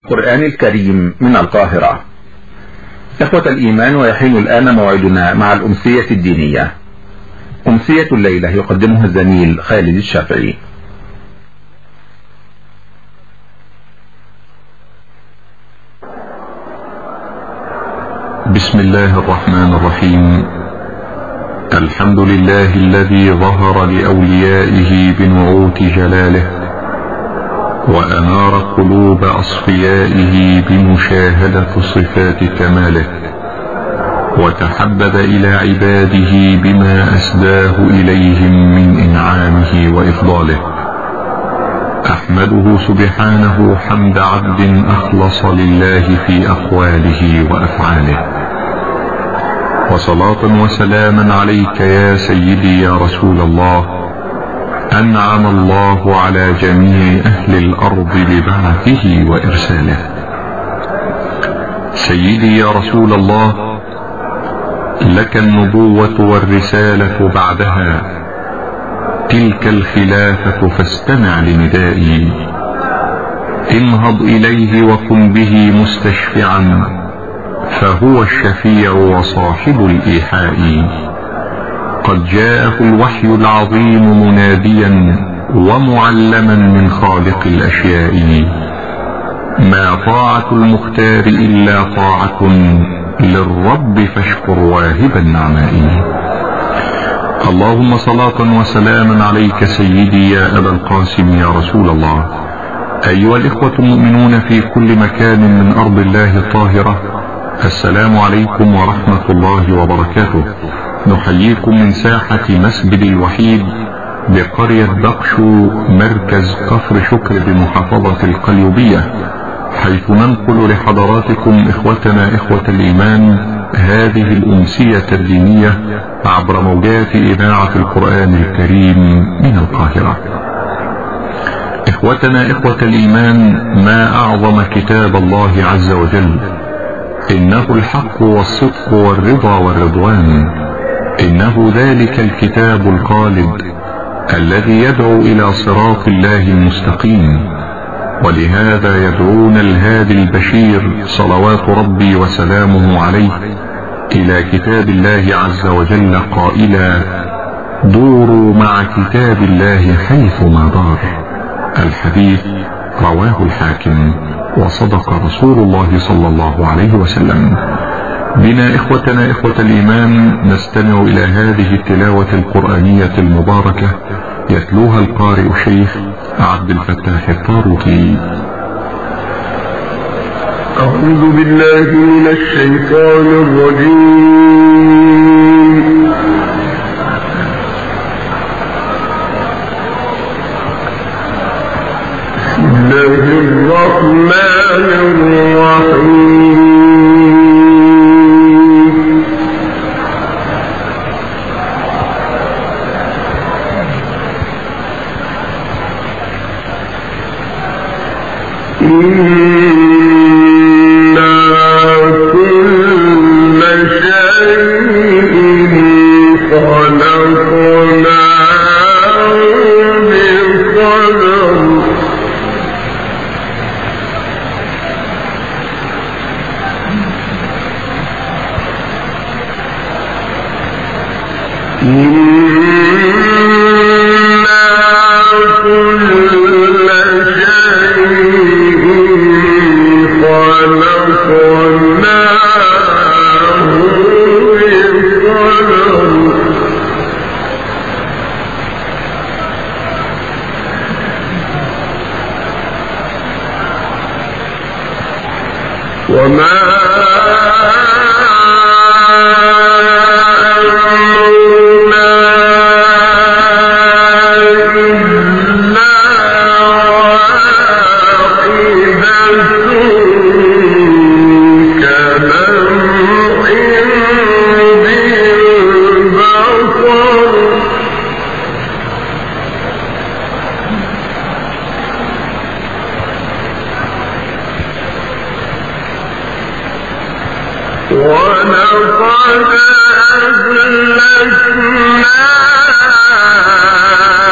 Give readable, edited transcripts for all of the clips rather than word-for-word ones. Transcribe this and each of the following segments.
القرآن الكريم من القاهرة. إخوة الإيمان، ويحين الآن موعدنا مع الأمسية الدينية. أمسية الليلة يقدمها الزميل خالد الشافعي. بسم الله الرحمن الرحيم. الحمد لله الذي ظهر لأوليائه بنعوت جلاله، وأنار قلوب أصفيائه بمشاهدة صفات كماله، وتحبب إلى عباده بما أسداه إليهم من إنعامه وإفضاله. أحمده سبحانه حمد عبد أخلص لله في أقواله وأفعاله، وصلاة وسلاما عليك يا سيدي يا رسول الله. أنعم الله على جميع أهل الأرض ببعثه وإرساله. سيدي يا رسول الله، لك النبوة والرسالة بعدها، تلك الخلافة فاستمع لندائي. انهض إليه وكن به مستشفعا، فهو الشفيع وصاحب الإيحاء. قد جاءه الوحي العظيم مناديا ومعلما من خالق الأشياء. ما طاعة المختار إلا طاعة للرب، فاشكر واهب النعماء. اللهم صلاة وسلاما عليك سيدي يا أبا القاسم يا رسول الله. أيها الإخوة المؤمنون في كل مكان من أرض الله الطاهرة، السلام عليكم ورحمة الله وبركاته. نحييكم من ساحة مسجد الوحيد بقرية دقشو، مركز كفر شكر بمحافظة القليوبية، حيث ننقل لحضراتكم إخوتنا إخوة الإيمان هذه الأمسية الدينية عبر موجات إذاعة القرآن الكريم من القاهرة. إخوتنا إخوة الإيمان، ما أعظم كتاب الله عز وجل. إنه الحق والصدق والرضا والرضوان. إنه ذلك الكتاب الخالد الذي يدعو إلى صراط الله المستقيم. ولهذا يدعون الهادي البشير صلوات ربي وسلامه عليه إلى كتاب الله عز وجل قائلا: دوروا مع كتاب الله حيثما دار. الحديث رواه الحاكم، وصدق رسول الله صلى الله عليه وسلم. بنا إخوتنا إخوة الإيمان نستمع إلى هذه التلاوة القرآنية المباركة، يتلوها القارئ الشيخ عبد الفتاح الطاروقي. أعوذ بالله من الشيطان الرجيم. بسم الله الرحمن الرحيم.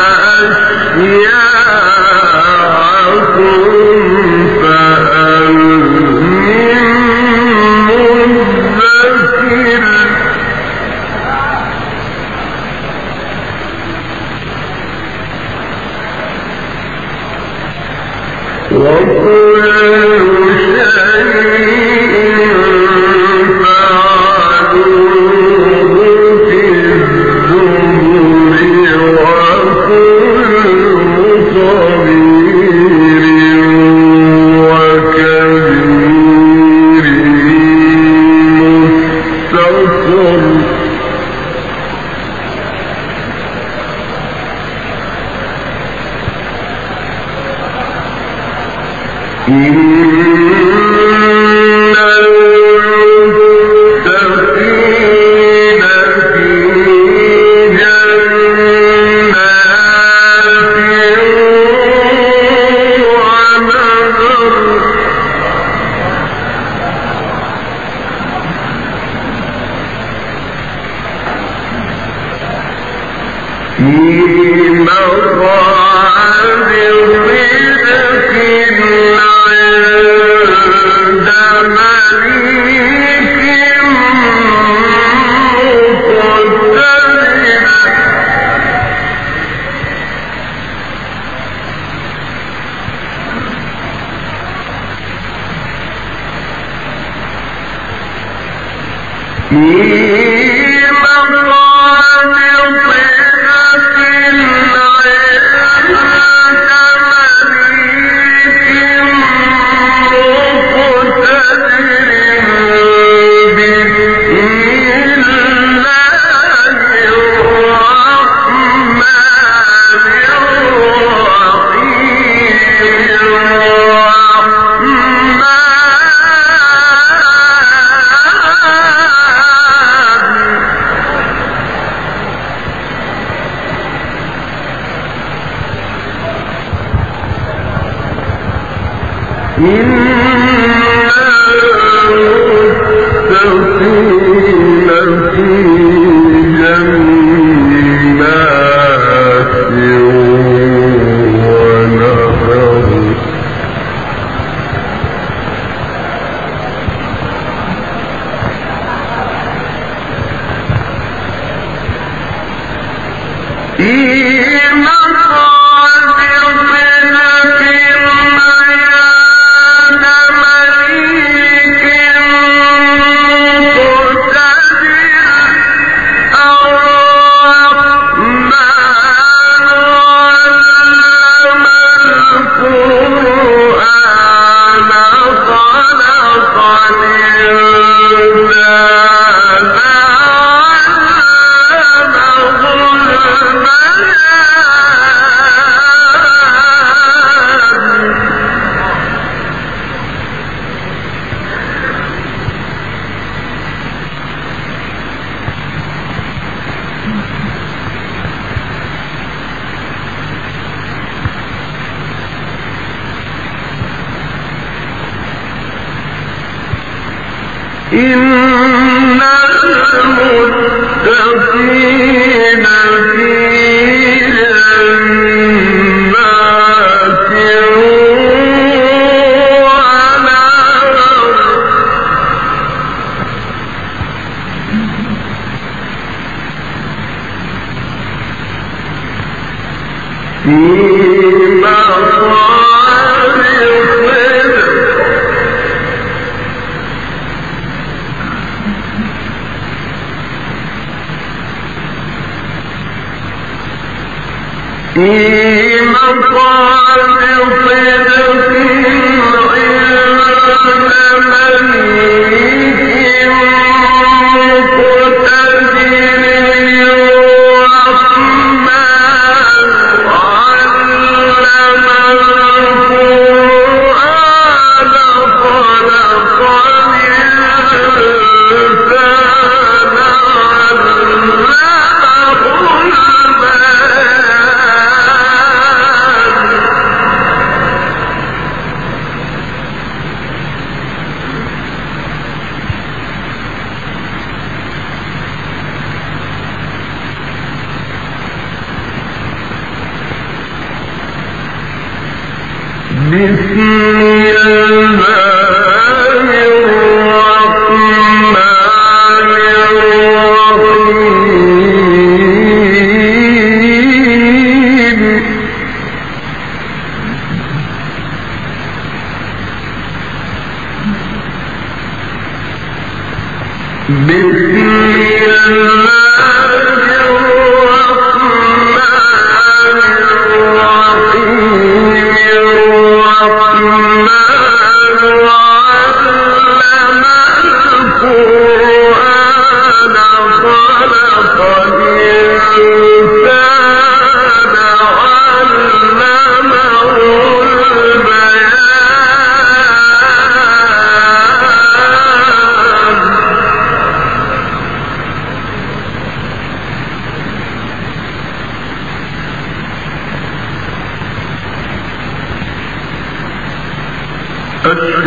أشياءكم فأنتم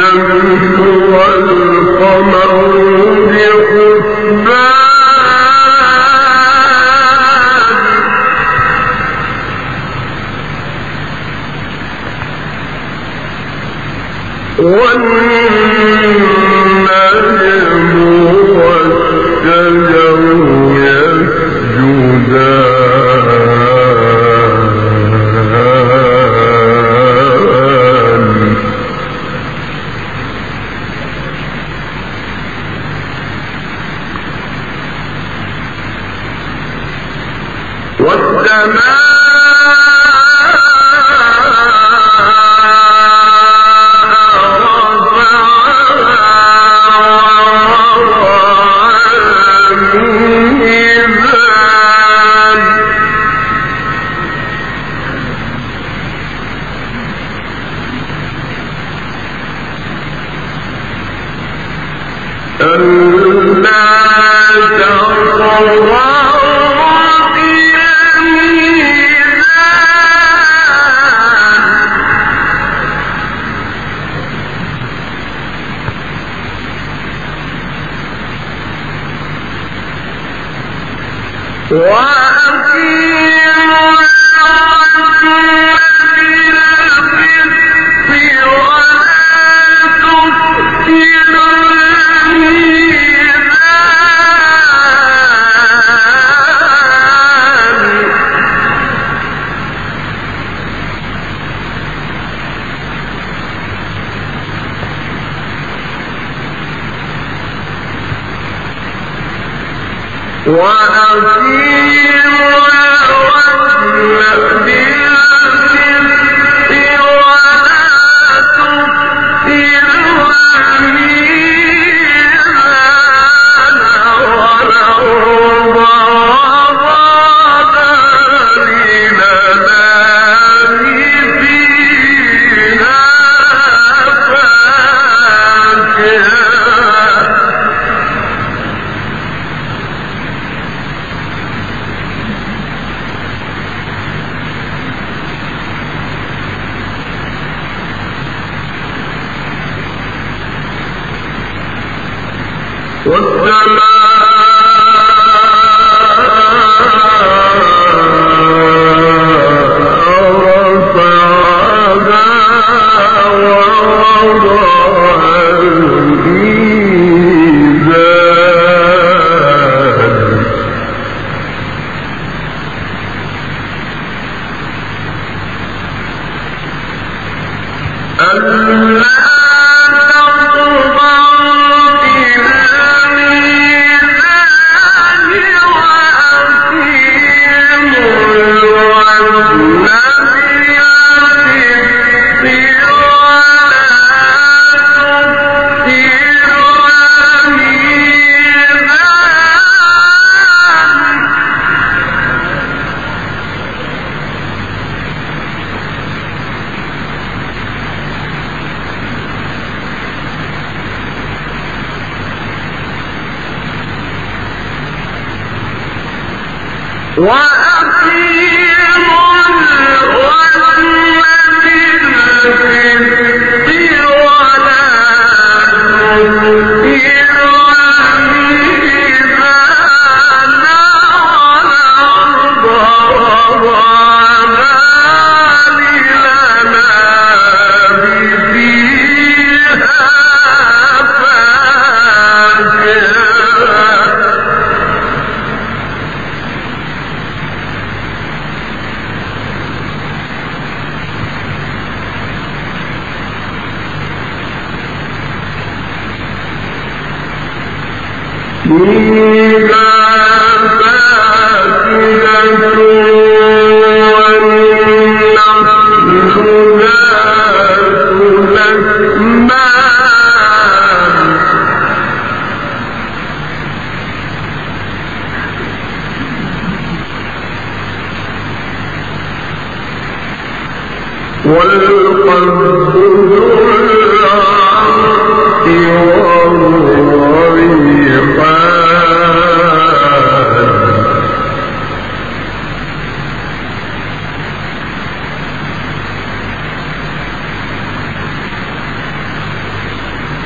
والشمس والقمر بحسبان والنجم والشجر يسجدان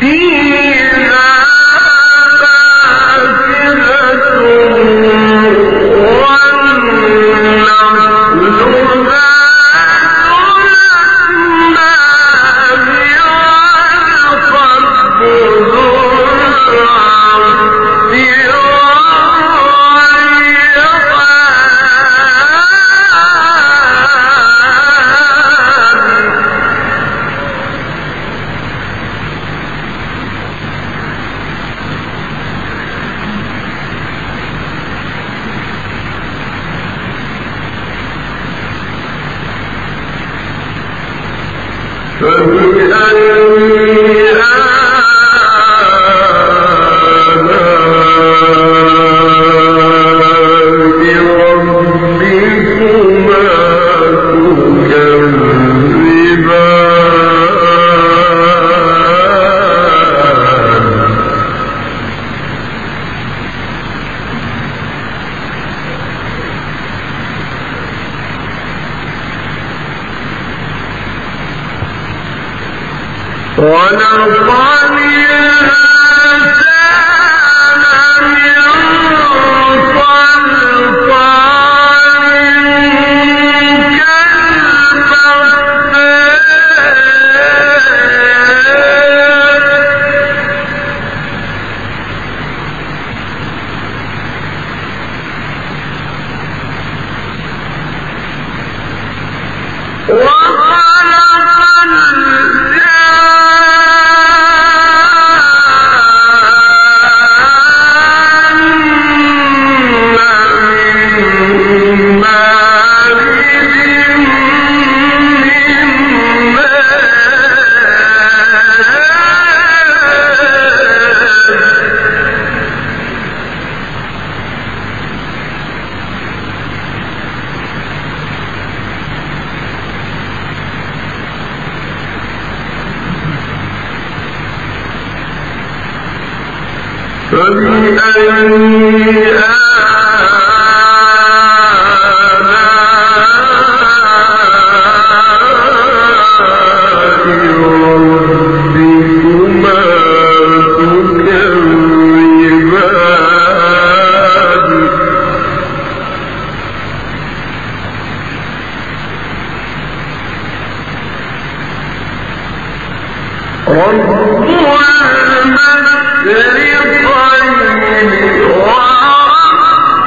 رب المشرقين ورب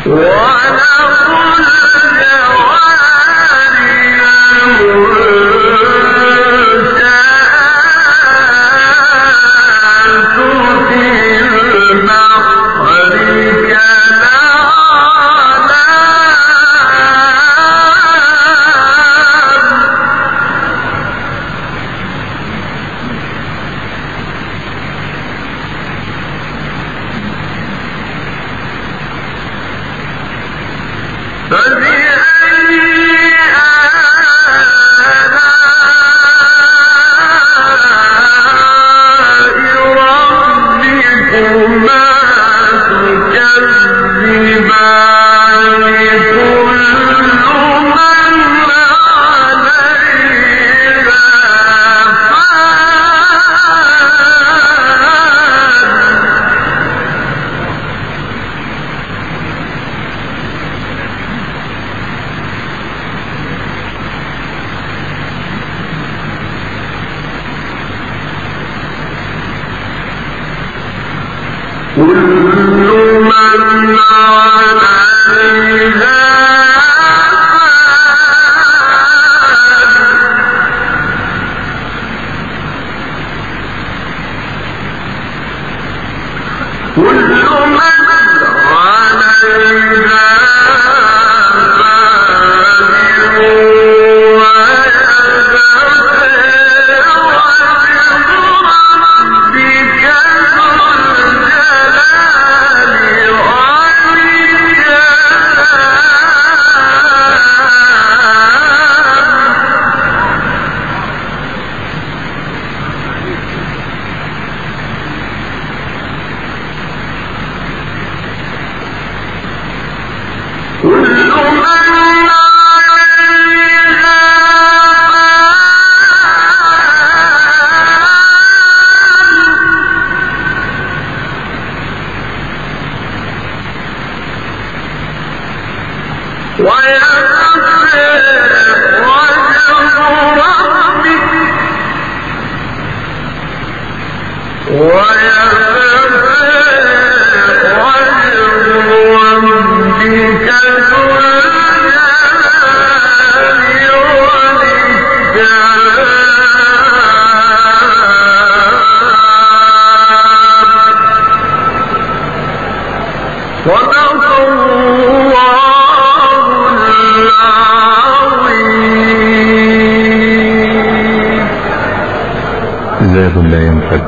زاد لا ينفد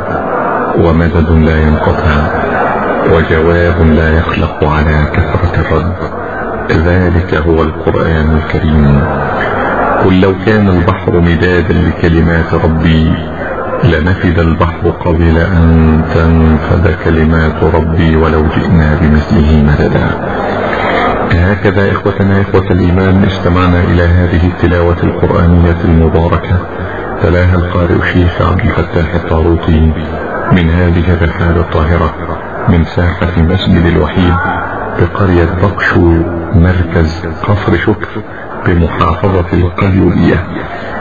ومدد لا ينقطع وجواب لا يخلق على كثرة الرد. ذلك هو القرآن الكريم. قل لو كان البحر مدادا لكلمات ربي لنفد البحر قبل أن تنفد كلمات ربي ولو جئنا بمثله مددا. هكذا إخوتنا إخوة الإيمان استمعنا إلى هذه التلاوة القرآنية المباركة تلاها القارئ الشيخ عبد الفتاح الطاروطي من هذه الرحال الطاهرة من ساحة مسجد الوحيد بقرية بقشو مركز كفر شكر بمحافظة القليوبية.